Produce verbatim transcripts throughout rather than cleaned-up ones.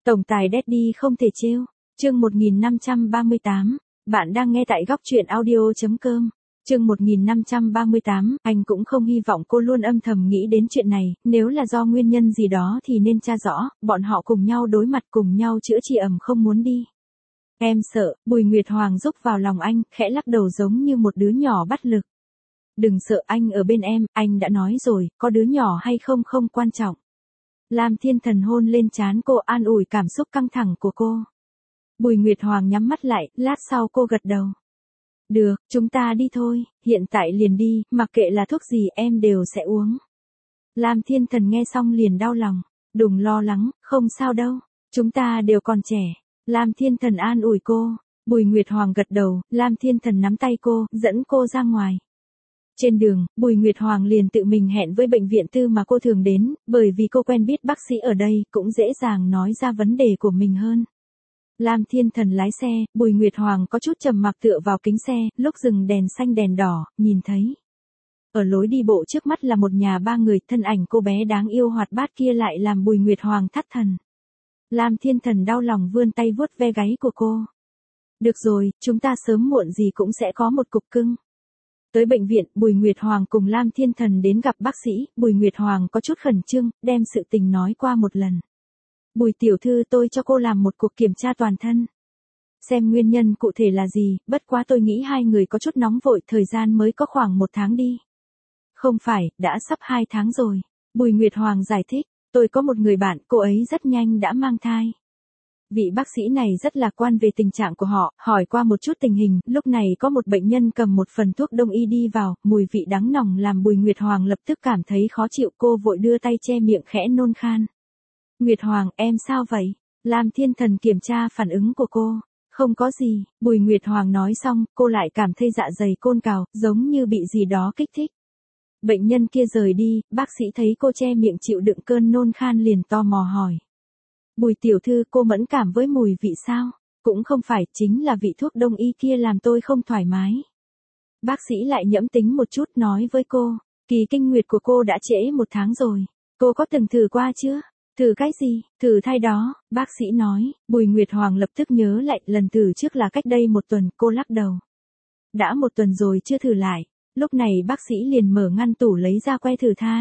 Tổng tài Daddy không thể trêu. Chương một nghìn năm trăm ba mươi tám. Bạn đang nghe tại góc truyện audio chấm com. Chương một nghìn năm trăm ba mươi tám, anh cũng không hy vọng cô luôn âm thầm nghĩ đến chuyện này, nếu là do nguyên nhân gì đó thì nên tra rõ, bọn họ cùng nhau đối mặt cùng nhau chữa trị ẩm không muốn đi. Em sợ, Bùi Nguyệt Hoàng rúc vào lòng anh, khẽ lắc đầu giống như một đứa nhỏ bắt lực. Đừng sợ, anh ở bên em, anh đã nói rồi, có đứa nhỏ hay không không quan trọng. Lam Thiên Thần hôn lên trán cô, an ủi cảm xúc căng thẳng của cô. Bùi Nguyệt Hoàng nhắm mắt lại, lát sau cô gật đầu. Được, chúng ta đi thôi, hiện tại liền đi, mặc kệ là thuốc gì em đều sẽ uống. Lam Thiên Thần nghe xong liền đau lòng. Đừng lo lắng, không sao đâu, chúng ta đều còn trẻ. Lam Thiên Thần an ủi cô. Bùi Nguyệt Hoàng gật đầu, Lam Thiên Thần nắm tay cô, dẫn cô ra ngoài. Trên đường, Bùi Nguyệt Hoàng liền tự mình hẹn với bệnh viện tư mà cô thường đến, bởi vì cô quen biết bác sĩ ở đây, cũng dễ dàng nói ra vấn đề của mình hơn. Lam Thiên Thần lái xe, Bùi Nguyệt Hoàng có chút trầm mặc tựa vào kính xe, lúc dừng đèn xanh đèn đỏ, nhìn thấy. Ở lối đi bộ trước mắt là một nhà ba người, thân ảnh cô bé đáng yêu hoạt bát kia lại làm Bùi Nguyệt Hoàng thất thần. Lam Thiên Thần đau lòng vươn tay vuốt ve gáy của cô. Được rồi, chúng ta sớm muộn gì cũng sẽ có một cục cưng. Tới bệnh viện, Bùi Nguyệt Hoàng cùng Lam Thiên Thần đến gặp bác sĩ, Bùi Nguyệt Hoàng có chút khẩn trương, đem sự tình nói qua một lần. Bùi tiểu thư, tôi cho cô làm một cuộc kiểm tra toàn thân. Xem nguyên nhân cụ thể là gì, bất quá tôi nghĩ hai người có chút nóng vội, thời gian mới có khoảng một tháng đi. Không phải, đã sắp hai tháng rồi. Bùi Nguyệt Hoàng giải thích, tôi có một người bạn, cô ấy rất nhanh đã mang thai. Vị bác sĩ này rất lạc quan về tình trạng của họ, hỏi qua một chút tình hình, lúc này có một bệnh nhân cầm một phần thuốc đông y đi vào, mùi vị đắng nồng làm Bùi Nguyệt Hoàng lập tức cảm thấy khó chịu, cô vội đưa tay che miệng khẽ nôn khan. Nguyệt Hoàng, em sao vậy? Lam Thiên Thần kiểm tra phản ứng của cô. Không có gì, Bùi Nguyệt Hoàng nói xong, cô lại cảm thấy dạ dày côn cào, giống như bị gì đó kích thích. Bệnh nhân kia rời đi, bác sĩ thấy cô che miệng chịu đựng cơn nôn khan liền tò mò hỏi. Bùi tiểu thư, cô mẫn cảm với mùi vị sao? Cũng không phải, chính là vị thuốc đông y kia làm tôi không thoải mái. Bác sĩ lại nhẫm tính một chút nói với cô, kỳ kinh nguyệt của cô đã trễ một tháng rồi. Cô có từng thử qua chưa? Thử cái gì? Thử thai đó, bác sĩ nói. Bùi Nguyệt Hoàng lập tức nhớ lại, lần thử trước là cách đây một tuần, cô lắc đầu. Đã một tuần rồi chưa thử lại. Lúc này bác sĩ liền mở ngăn tủ lấy ra que thử thai.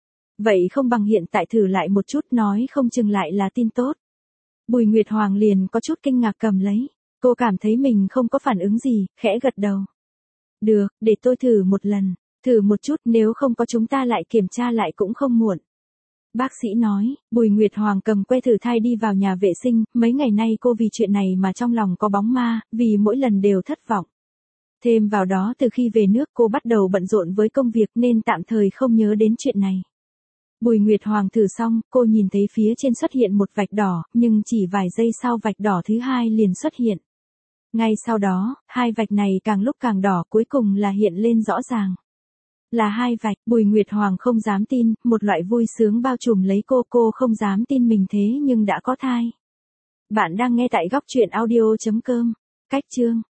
Vậy không bằng hiện tại thử lại một chút, nói không chừng lại là tin tốt. Bùi Nguyệt Hoàng liền có chút kinh ngạc cầm lấy. Cô cảm thấy mình không có phản ứng gì, khẽ gật đầu. Được, để tôi thử một lần. Thử một chút, nếu không có chúng ta lại kiểm tra lại cũng không muộn. Bác sĩ nói. Bùi Nguyệt Hoàng cầm que thử thai đi vào nhà vệ sinh, mấy ngày nay cô vì chuyện này mà trong lòng có bóng ma, vì mỗi lần đều thất vọng. Thêm vào đó từ khi về nước cô bắt đầu bận rộn với công việc nên tạm thời không nhớ đến chuyện này. Bùi Nguyệt Hoàng thử xong, cô nhìn thấy phía trên xuất hiện một vạch đỏ, nhưng chỉ vài giây sau vạch đỏ thứ hai liền xuất hiện. Ngay sau đó, hai vạch này càng lúc càng đỏ, cuối cùng là hiện lên rõ ràng. Là hai vạch, Bùi Nguyệt Hoàng không dám tin, một loại vui sướng bao trùm lấy cô, cô không dám tin mình thế nhưng đã có thai. Bạn đang nghe tại góc truyện audio chấm com. Cách chương